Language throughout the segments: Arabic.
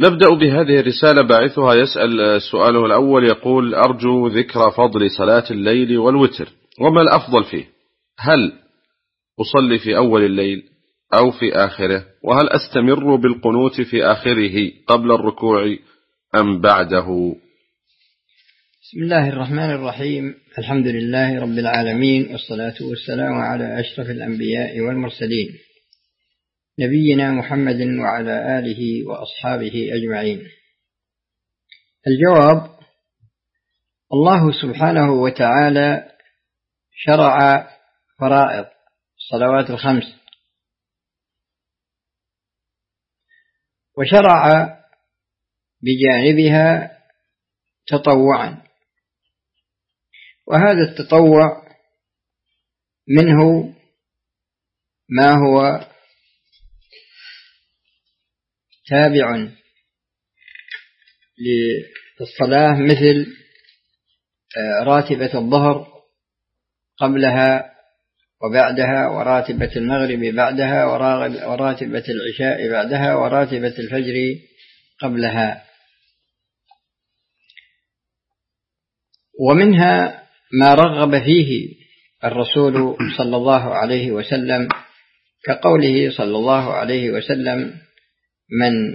نبدأ بهذه الرسالة. باعثها يسأل سؤاله الأول، يقول: أرجو ذكر فضل صلاة الليل والوتر، وما الأفضل فيه؟ هل أصلي في أول الليل أو في آخره؟ وهل أستمر بالقنوت في آخره قبل الركوع أم بعده؟ بسم الله الرحمن الرحيم. الحمد لله رب العالمين، والصلاة والسلام على أشرف الأنبياء والمرسلين، نبينا محمد وعلى آله وأصحابه أجمعين. الجواب: الله سبحانه وتعالى شرع فرائض الصلوات الخمس، وشرع بجانبها تطوعا، وهذا التطوع منه ما هو تابع للصلاة، مثل راتبة الظهر قبلها وبعدها، وراتبة المغرب بعدها، وراتبة العشاء بعدها، وراتبة الفجر قبلها. ومنها ما رغب فيه الرسول صلى الله عليه وسلم، كقوله صلى الله عليه وسلم: من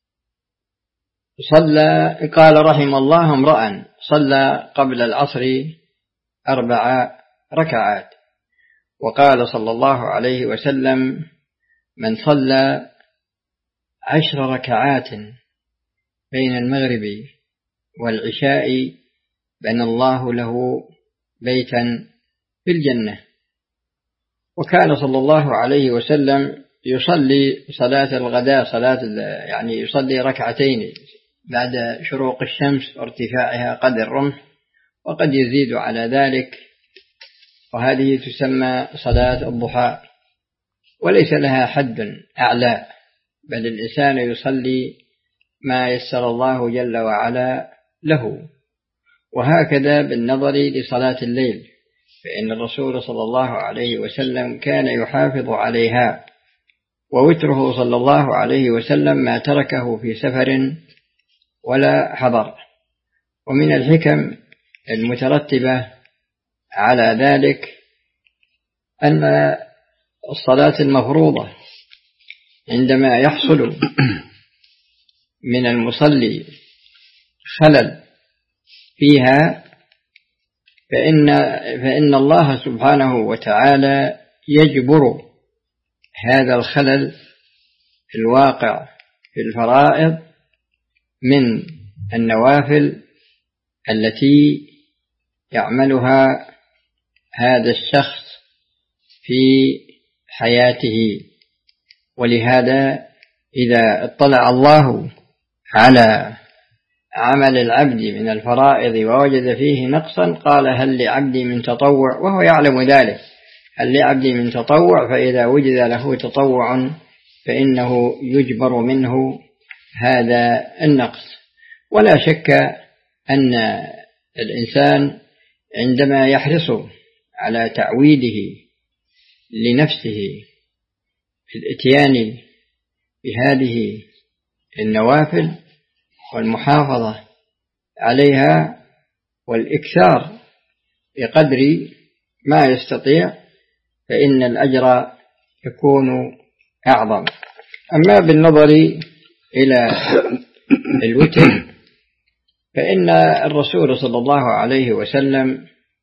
صلى، قال رحم الله امرأ صلى قبل العصر 4 ركعات، وقال صلى الله عليه وسلم: من صلى 10 ركعات بين المغرب والعشاء بنى الله له بيتا في الجنة. وكان صلى الله عليه وسلم يصلي صلاة الغداء، يعني يصلي ركعتين بعد شروق الشمس وارتفاعها قدر الرمح، وقد يزيد على ذلك، وهذه تسمى صلاة الضحى، وليس لها حد أعلى، بل الإنسان يصلي ما يسر الله جل وعلا له. وهكذا بالنظر لصلاة الليل، فإن الرسول صلى الله عليه وسلم كان يحافظ عليها، ووتره صلى الله عليه وسلم ما تركه في سفر ولا حضر. ومن الحكم المترتبة على ذلك أن الصلاة المفروضة عندما يحصل من المصلي خلل فيها، فإن الله سبحانه وتعالى يجبر هذا الخلل الواقع في الفرائض من النوافل التي يعملها هذا الشخص في حياته. ولهذا إذا اطلع الله على عمل العبد من الفرائض ووجد فيه نقصا، قال: هل لعبدي من تطوع؟ وهو يعلم ذلك، هل لعبدي من تطوع؟ فإذا وجد له تطوع فإنه يجبر منه هذا النقص. ولا شك أن الإنسان عندما يحرص على تعويده لنفسه في الإتيان بهذه النوافل والمحافظة عليها والإكثار بقدر ما يستطيع، فإن الأجر يكون أعظم. أما بالنظر إلى الوتر، فإن الرسول صلى الله عليه وسلم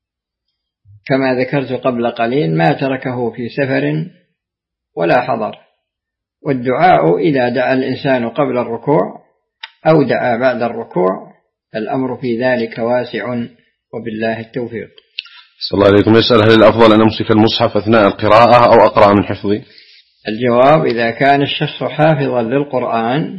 كما ذكرت قبل قليل ما تركه في سفر ولا حضر. والدعاء إذا دعا الإنسان قبل الركوع أو دعا بعد الركوع، الأمر في ذلك واسع، وبالله التوفيق. صلى الله عليكم. يسأل: هل الأفضل أن أمسك المصحف أثناء القراءة أو أقرأ من حفظي؟ الجواب: إذا كان الشخص حافظا للقرآن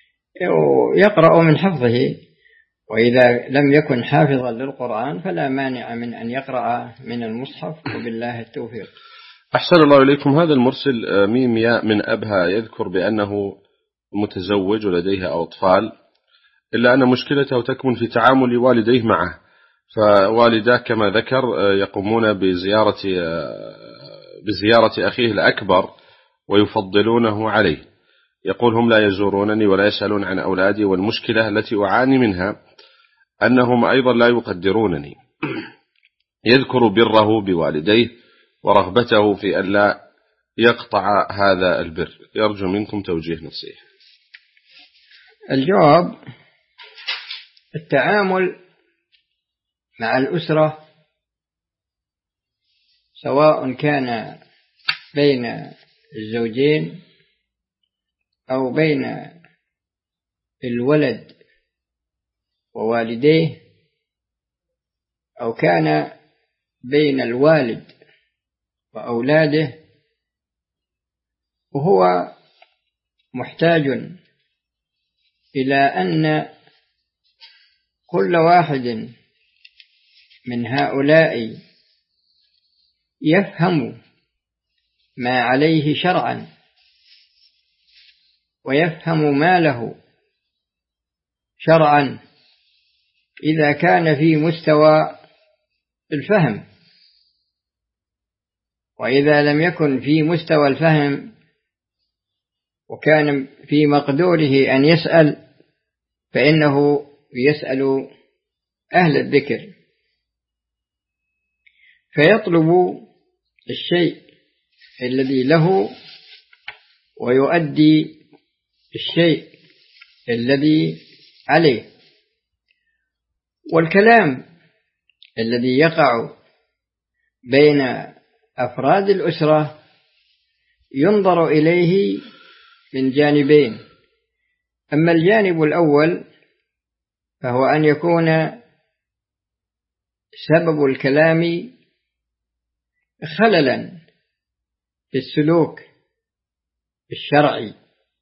يقرأ من حفظه، وإذا لم يكن حافظا للقرآن فلا مانع من أن يقرأ من المصحف، وبالله التوفيق. أحسن الله إليكم. هذا المرسل ميم ياء من أبها يذكر بأنه متزوج ولديه أطفال، إلا أن مشكلته تكمن في تعامل والديه معه، فوالداه كما ذكر يقومون بزيارة أخيه الأكبر ويفضلونه عليه، يقول هم لا يزورونني ولا يسألون عن أولادي، والمشكلة التي أعاني منها أنهم أيضا لا يقدرونني. يذكر بره بوالديه ورغبته في أن لا يقطع هذا البر. يرجو منكم توجيه نصيحة. الجواب: التعامل مع الأسرة سواء كان بين الزوجين أو بين الولد ووالديه أو كان بين الوالد وأولاده، وهو محتاج إلى أن كل واحد من هؤلاء يفهم ما عليه شرعا ويفهم ما له شرعا إذا كان في مستوى الفهم، وإذا لم يكن في مستوى الفهم وكان في مقدوره أن يسأل فإنه يسأل أهل الذكر، فيطلب الشيء الذي له ويؤدي الشيء الذي عليه. والكلام الذي يقع بين أفراد الأسرة ينظر إليه من جانبين: أما الجانب الأول فهو أن يكون سبب الكلام خللا في السلوك الشرعي،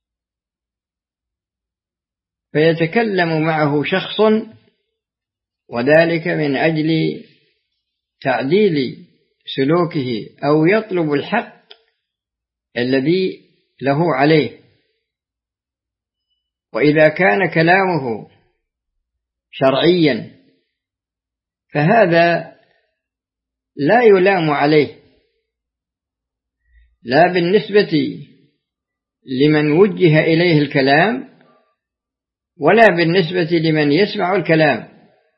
فيتكلم معه شخص وذلك من أجل تعديل سلوكه أو يطلب الحق الذي له عليه. وإذا كان كلامه شرعيا فهذا لا يلام عليه، لا بالنسبة لمن وجه إليه الكلام ولا بالنسبة لمن يسمع الكلام،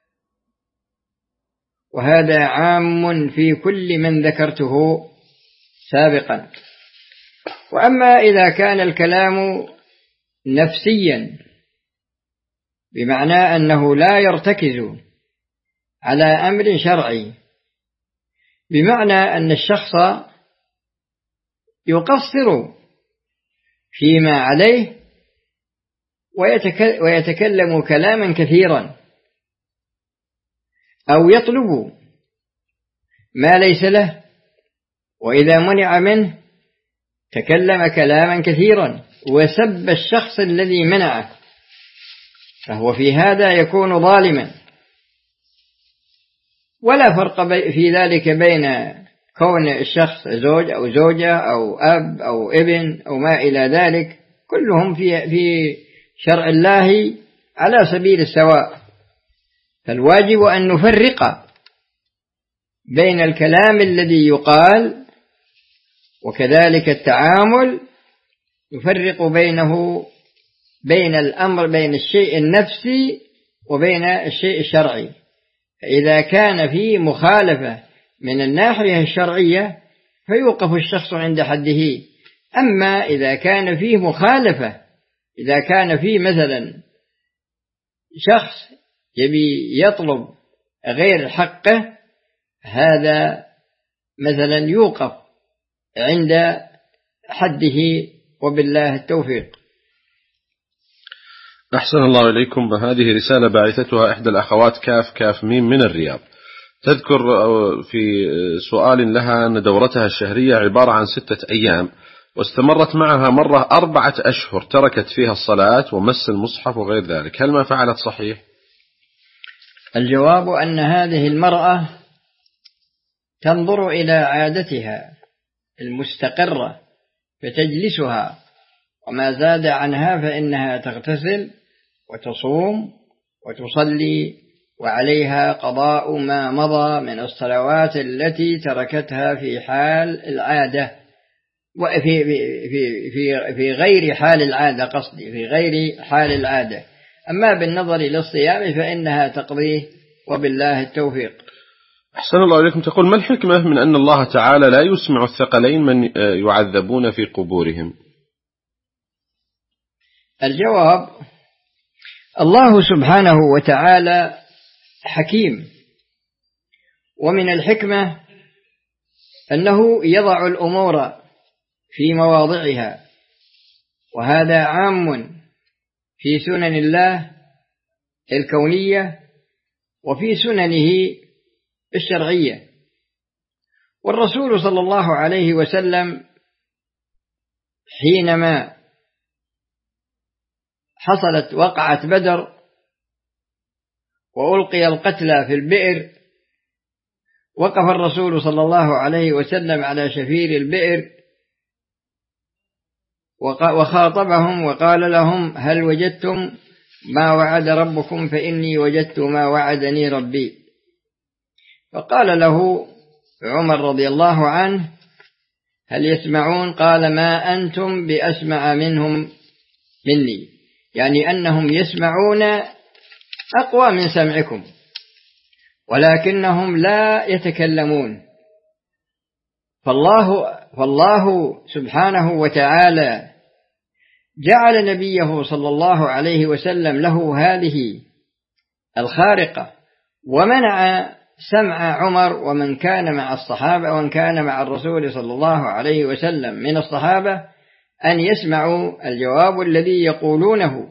وهذا عام في كل من ذكرته سابقا. وأما إذا كان الكلام نفسيا بمعنى أنه لا يرتكز على أمر شرعي، بمعنى أن الشخص يقصر فيما عليه ويتكلم كلاما كثيرا، أو يطلب ما ليس له، وإذا منع منه تكلم كلاما كثيرا وسب الشخص الذي منعه، فهو في هذا يكون ظالما. ولا فرق في ذلك بين كون الشخص زوج أو زوجة أو أب أو ابن أو ما إلى ذلك، كلهم في شرع الله على سبيل السواء. فالواجب أن نفرق بين الكلام الذي يقال وكذلك التعامل، نفرق بين الأمر، بين الشيء النفسي وبين الشيء الشرعي. فإذا كان فيه مخالفة من الناحية الشرعية فيوقف الشخص عند حده. أما إذا كان فيه مخالفة، إذا كان فيه مثلا شخص يبي يطلب غير حقه، هذا مثلا يوقف عند حده، وبالله التوفيق. أحسن الله إليكم. هذه رسالة باعثتها إحدى الأخوات كاف ميم من الرياض، تذكر في سؤال لها أن دورتها الشهرية عبارة عن 6 أيام، واستمرت معها مرة 4 أشهر تركت فيها الصلاة ومس المصحف وغير ذلك، هل ما فعلت صحيح؟ الجواب أن هذه المرأة تنظر إلى عادتها المستقرة فتجلسها، وما زاد عنها فإنها تغتسل وتصوم وتصلي، وعليها قضاء ما مضى من الصلوات التي تركتها في حال العادة، وفي في غير حال العادة، قصدي في غير حال العادة. أما بالنظر للصيام فإنها تقضيه، وبالله التوفيق. أحسن الله إليكم. تقول: ما الحكمة من أن الله تعالى لا يسمع الثقلين من يعذبون في قبورهم؟ الجواب: الله سبحانه وتعالى حكيم، ومن الحكمة أنه يضع الأمور في مواضعها، وهذا عام في سنن الله الكونية وفي سننه الشرعية. والرسول صلى الله عليه وسلم حينما حصلت وقعة بدر وألقي القتلى في البئر، وقف الرسول صلى الله عليه وسلم على شفير البئر وخاطبهم وقال لهم: هل وجدتم ما وعد ربكم؟ فإني وجدت ما وعدني ربي. فقال له عمر رضي الله عنه: هل يسمعون؟ قال: ما أنتم بأسمع منهم مني، يعني أنهم يسمعون أقوى من سمعكم، ولكنهم لا يتكلمون. فالله سبحانه وتعالى جعل نبيه صلى الله عليه وسلم له هذه الخارقة، ومنع سمع عمر ومن كان مع الصحابة ومن كان مع الرسول صلى الله عليه وسلم من الصحابة أن يسمعوا الجواب الذي يقولونه.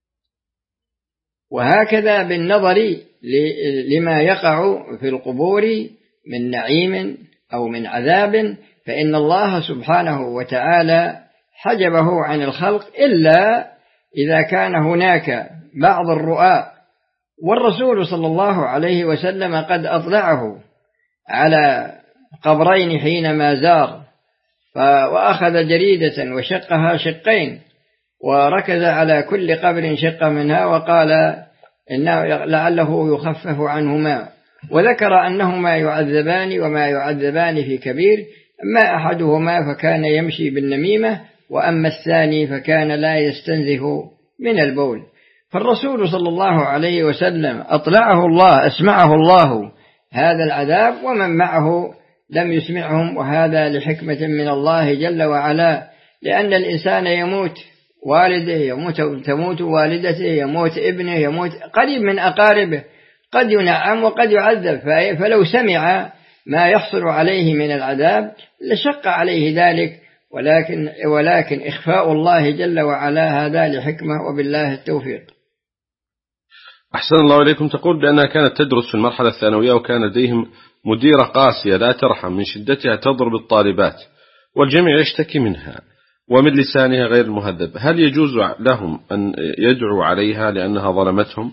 وهكذا بالنظر لما يقع في القبور من نعيم أو من عذاب، فإن الله سبحانه وتعالى حجبه عن الخلق إلا إذا كان هناك بعض الرؤى، والرسول صلى الله عليه وسلم قد أطلعه على قبرين حينما زار، وأخذ جريدة وشقها شقين وركز على كل قبر شق منها وقال إنه لعله يخفف عنهما، وذكر أنهما يعذبان وما يعذبان في كبير، أما أحدهما فكان يمشي بالنميمة، وأما الثاني فكان لا يستنزه من البول. فالرسول صلى الله عليه وسلم أطلعه الله، أسمعه الله هذا العذاب، ومن معه لم يسمعهم، وهذا لحكمة من الله جل وعلا، لأن الإنسان يموت، والده تموت والدته، يموت ابنه، يموت قريب من أقاربه، قد ينعم وقد يعذب، فلو سمع ما يحصل عليه من العذاب لشق عليه ذلك، ولكن إخفاء الله جل وعلا هذا لحكمة، وبالله التوفيق. أحسن الله إليكم. تقول بأنها كانت تدرس في المرحلة الثانوية، وكان لديهم مديرة قاسية لا ترحم، من شدتها تضرب الطالبات والجميع يشتكي منها، ومن لسانها غير المهذب. هل يجوز لهم أن يدعوا عليها لأنها ظلمتهم؟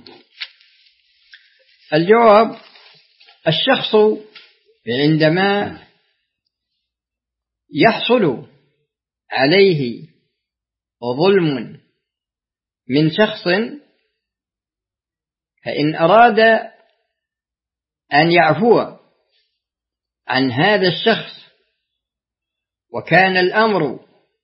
الجواب: الشخص عندما يحصل عليه ظلم من شخص، فإن أراد أن يعفو عن هذا الشخص وكان الأمر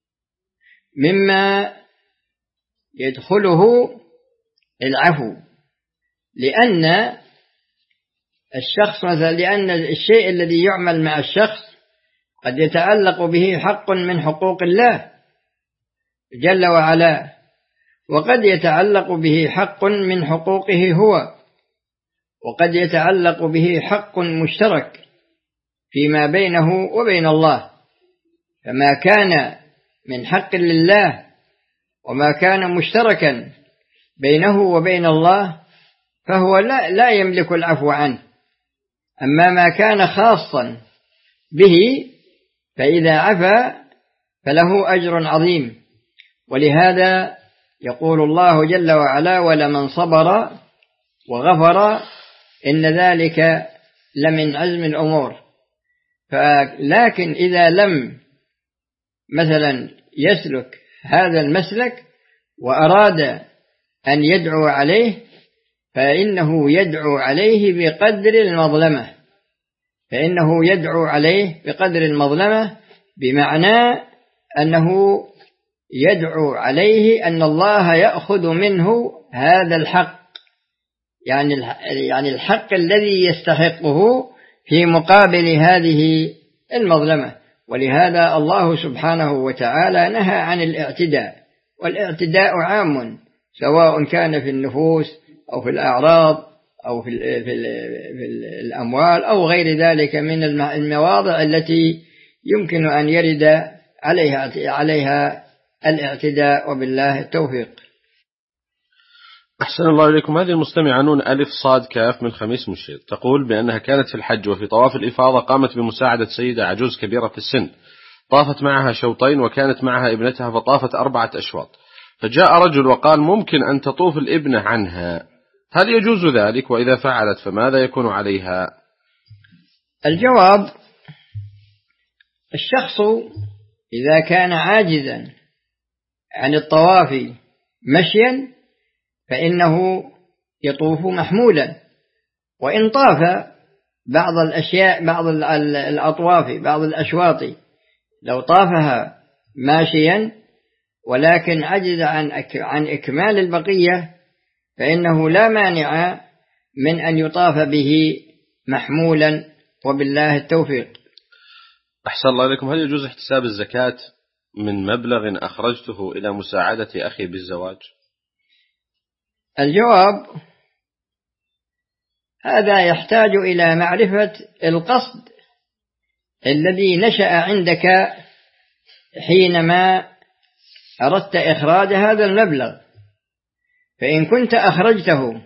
مما يدخله العفو، لأن الشخص مثلا، لأن الشيء الذي يعمل مع الشخص قد يتعلق به حق من حقوق الله جل وعلا، وقد يتعلق به حق من حقوقه هو، وقد يتعلق به حق مشترك فيما بينه وبين الله. فما كان من حق لله وما كان مشتركا بينه وبين الله فهو لا يملك العفو عنه. أما ما كان خاصا به فإذا عفا فله أجر عظيم. ولهذا يقول الله جل وعلا: ولمن صبر وغفر إن ذلك لمن عزم الأمور. لكن إذا لم مثلا يسلك هذا المسلك وأراد أن يدعو عليه، فإنه يدعو عليه بقدر المظلمة، بمعنى أنه يدعو عليه أن الله يأخذ منه هذا الحق، يعني الحق الذي يستحقه في مقابل هذه المظلمة. ولهذا الله سبحانه وتعالى نهى عن الاعتداء، والاعتداء عام سواء كان في النفوس أو في الأعراض أو في الأموال أو غير ذلك من المواضع التي يمكن أن يرد عليها الاعتداء، وبالله التوفيق. أحسن الله إليكم. هذه المستمعة نون ألف صاد كاف من خميس مشيط تقول بأنها كانت في الحج وفي طواف الإفاضة قامت بمساعدة سيدة عجوز كبيرة في السن، طافت معها شوطين وكانت معها ابنتها فطافت 4 أشواط، فجاء رجل وقال ممكن أن تطوف الابنة عنها، هل يجوز ذلك؟ وإذا فعلت فماذا يكون عليها؟ الجواب: الشخص إذا كان عاجزا عن الطواف مشيا فإنه يطوف محمولا، وإن طاف بعض الأشياء بعض الأطواف بعض الأشواط لو طافها ماشيا ولكن عجز عن إكمال البقية فإنه لا مانع من أن يطاف به محمولا، وبالله التوفيق. أحسن الله إليكم. هل يجوز احتساب الزكاة من مبلغ أخرجته إلى مساعدة أخي بالزواج؟ الجواب: هذا يحتاج إلى معرفة القصد الذي نشأ عندك حينما أردت إخراج هذا المبلغ، فإن كنت أخرجته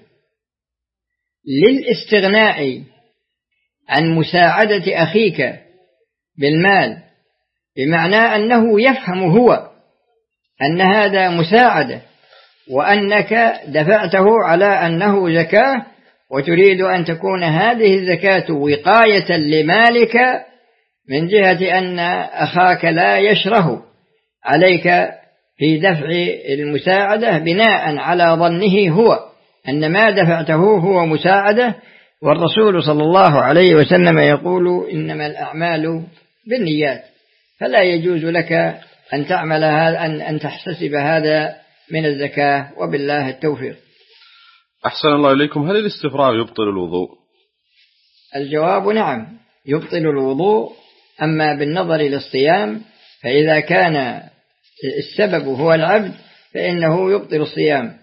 للاستغناء عن مساعدة أخيك بالمال بمعنى أنه يفهم هو أن هذا مساعدة وأنك دفعته على أنه زكاة وتريد أن تكون هذه الزكاة وقاية لمالك من جهة أن أخاك لا يشره عليك في دفع المساعدة بناء على ظنه هو أن ما دفعته هو مساعدة، والرسول صلى الله عليه وسلم يقول إنما الأعمال بالنيات، فلا يجوز لك أن تعمل أن تحتسب هذا من الزكاة، وبالله التوفيق. أحسن الله إليكم. هل الاستفراغ يبطل الوضوء؟ الجواب: نعم يبطل الوضوء. أما بالنظر للصيام فإذا كان السبب هو العبد فإنه يبطل الصيام،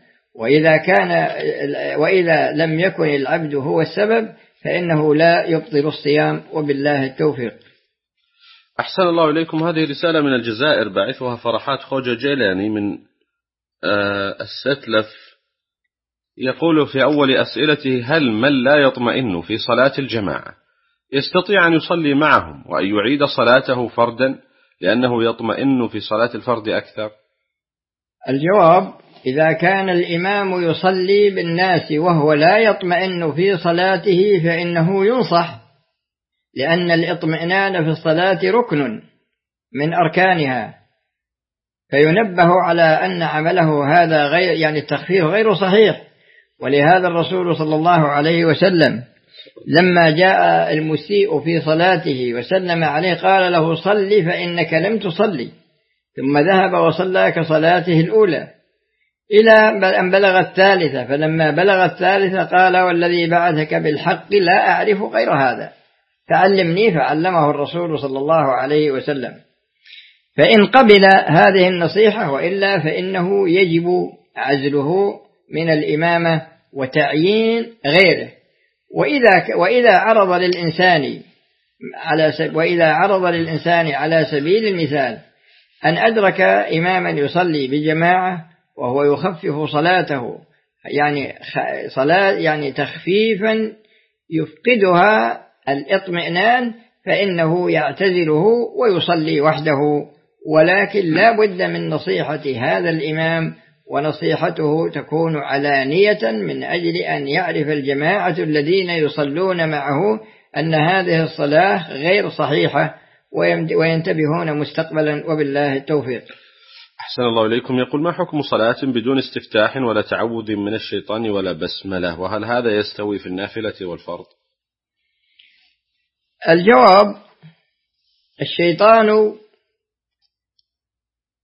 وإذا لم يكن العبد هو السبب فإنه لا يبطل الصيام، وبالله التوفيق. أحسن الله إليكم. هذه رسالة من الجزائر باعثها فرحات خوجة جيلاني من الستلف، يقول في أول أسئلته: هل من لا يطمئن في صلاة الجماعة يستطيع أن يصلي معهم وأن يعيد صلاته فردا لأنه يطمئن في صلاة الفرد أكثر؟ الجواب: إذا كان الإمام يصلي بالناس وهو لا يطمئن في صلاته فإنه ينصح، لأن الاطمئنان في الصلاة ركن من أركانها، فينبه على أن عمله هذا التخفيف غير صحيح. ولهذا الرسول صلى الله عليه وسلم لما جاء المسيء في صلاته وسلم عليه قال له: صل فإنك لم تصلي، ثم ذهب وصلى كصلاته الأولى إلى أن بلغ الثالثة، فلما بلغ الثالثة قال: والذي بعثك بالحق لا أعرف غير هذا، تعلمني، فعلمه الرسول صلى الله عليه وسلم. فإن قبل هذه النصيحة وإلا فإنه يجب عزله من الإمامة وتعيين غيره. وإذا عرض للإنسان على سبيل المثال أن أدرك إماما يصلي بجماعة وهو يخفف صلاته، يعني تخفيفا يفقدها الاطمئنان، فإنه يعتزله ويصلي وحده، ولكن لا بد من نصيحة هذا الإمام، ونصيحته تكون علانية من أجل أن يعرف الجماعة الذين يصلون معه أن هذه الصلاة غير صحيحة وينتبهون مستقبلا، وبالله التوفيق. أحسن الله إليكم. يقول: ما حكم صلاة بدون استفتاح ولا تعوذ من الشيطان ولا بسملة، وهل هذا يستوي في النافلة والفرض؟ الجواب: الشيطان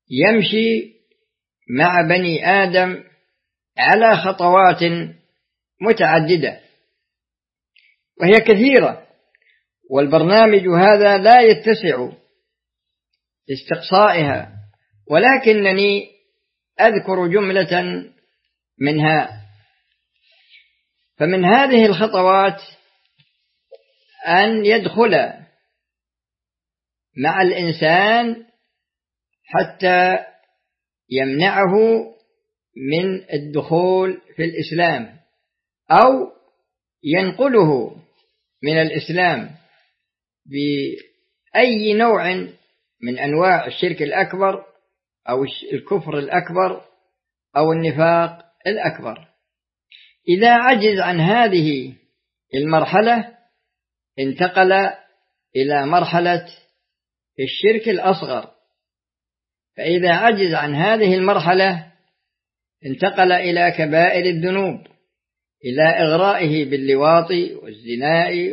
يمشي مع بني آدم على خطوات متعددة وهي كثيرة، والبرنامج هذا لا يتسع لاستقصائها، ولكنني أذكر جملة منها. فمن هذه الخطوات أن يدخل مع الإنسان حتى يمنعه من الدخول في الإسلام، أو ينقله من الإسلام بأي نوع من أنواع الشرك الأكبر أو الكفر الأكبر أو النفاق الأكبر. إذا عجز عن هذه المرحلة انتقل إلى مرحلة الشرك الأصغر، فإذا عجز عن هذه المرحلة انتقل إلى كبائر الذنوب، إلى إغرائه باللواط والزنا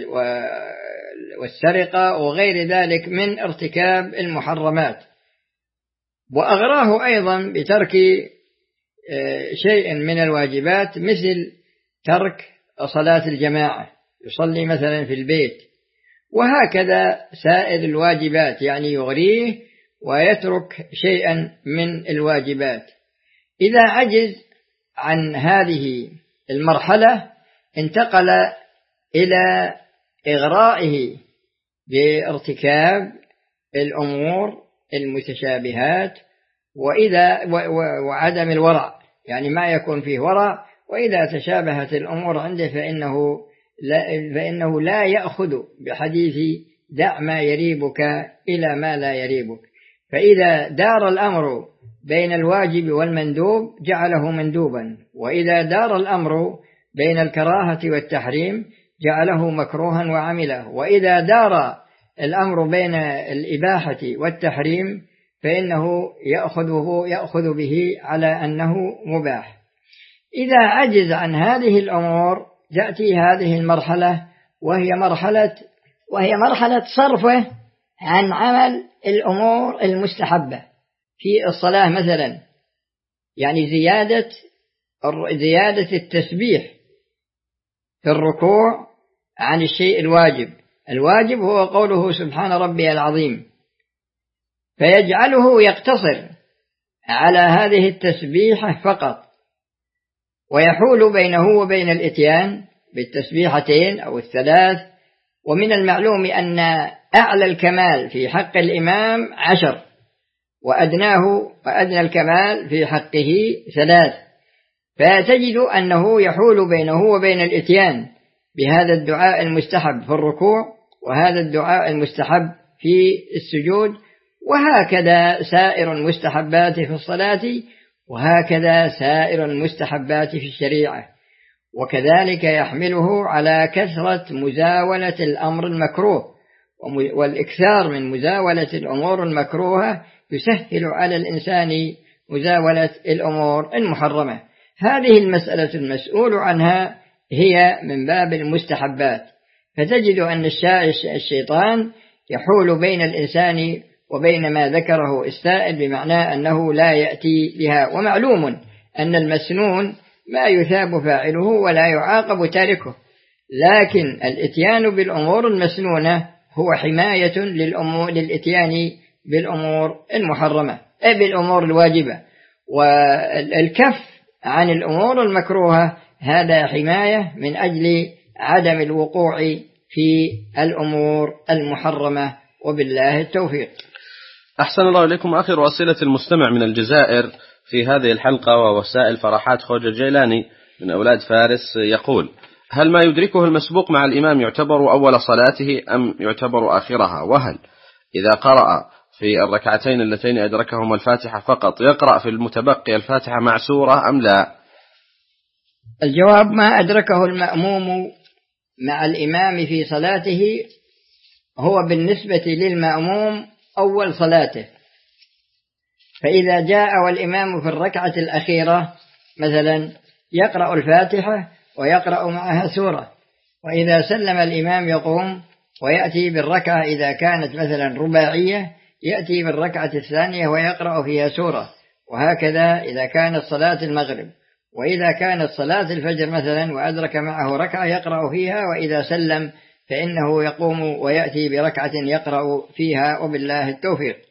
والسرقة وغير ذلك من ارتكاب المحرمات، وأغراه أيضا بترك شيء من الواجبات مثل ترك صلاة الجماعة، يصلي مثلا في البيت، وهكذا سائر الواجبات، يعني يغريه ويترك شيئا من الواجبات. إذا عجز عن هذه المرحلة انتقل إلى إغرائه بارتكاب الأمور المتشابهات وعدم الورع، يعني ما يكون فيه ورع، وإذا تشابهت الأمور عنده فإنه لا يأخذ بحديث دع ما يريبك إلى ما لا يريبك. فإذا دار الأمر بين الواجب والمندوب جعله مندوبا، وإذا دار الأمر بين الكراهة والتحريم جعله مكروها وعمله، وإذا دار الأمر بين الإباحة والتحريم فإنه يأخذ به على أنه مباح. إذا عجز عن هذه الأمور تأتي هذه المرحلة، وهي مرحلة صرفه عن عمل الأمور المستحبة في الصلاة مثلا، يعني زيادة التسبيح في الركوع عن الشيء الواجب. الواجب هو قوله سبحان ربي العظيم، فيجعله يقتصر على هذه التسبيحة فقط، ويحول بينه وبين الإتيان بالتسبيحتين أو الثلاث. ومن المعلوم أن أعلى الكمال في حق الإمام 10، وأدنى الكمال في حقه 3، فتجد أنه يحول بينه وبين الإتيان بهذا الدعاء المستحب في الركوع، وهذا الدعاء المستحب في السجود، وهكذا سائر المستحبات في الصلاة، وهكذا سائر المستحبات في الشريعة. وكذلك يحمله على كثرة مزاولة الأمر المكروه، والإكثار من مزاولة الأمور المكروهة يسهل على الإنسان مزاولة الأمور المحرمة. هذه المسألة المسؤول عنها هي من باب المستحبات، فتجد أن الشيطان يحول بين الإنسان وبين ما ذكره السائل، بمعنى أنه لا يأتي بها. ومعلوم أن المسنون ما يثاب فاعله ولا يعاقب تاركه، لكن الإتيان بالأمور المسنونة هو حماية للإتيان بالأمور المحرمة، بالأمور الواجبة، والكف عن الأمور المكروهة هذا حماية من أجل عدم الوقوع في الأمور المحرمة، وبالله التوفيق. أحسن الله إليكم. آخر أسئلة المستمع من الجزائر في هذه الحلقة، ووسائل فرحات خوجة الجيلاني من أولاد فارس، يقول: هل ما يدركه المسبوق مع الإمام يعتبر أول صلاته أم يعتبر آخرها؟ وهل إذا قرأ في الركعتين اللتين أدركهما الفاتحة فقط يقرأ في المتبقي الفاتحة مع سورة أم لا؟ الجواب: ما أدركه المأموم مع الإمام في صلاته هو بالنسبة للمأموم أول صلاته، فإذا جاء والإمام في الركعة الأخيرة مثلا يقرأ الفاتحة ويقرأ معها سورة، وإذا سلم الإمام يقوم ويأتي بالركعة إذا كانت مثلا رباعية يأتي بالركعة الثانية ويقرأ فيها سورة، وهكذا إذا كانت صلاة المغرب. وإذا كانت صلاة الفجر مثلا وأدرك معه ركعة يقرأ فيها، وإذا سلم فإنه يقوم ويأتي بركعة يقرأ فيها، وبالله التوفيق.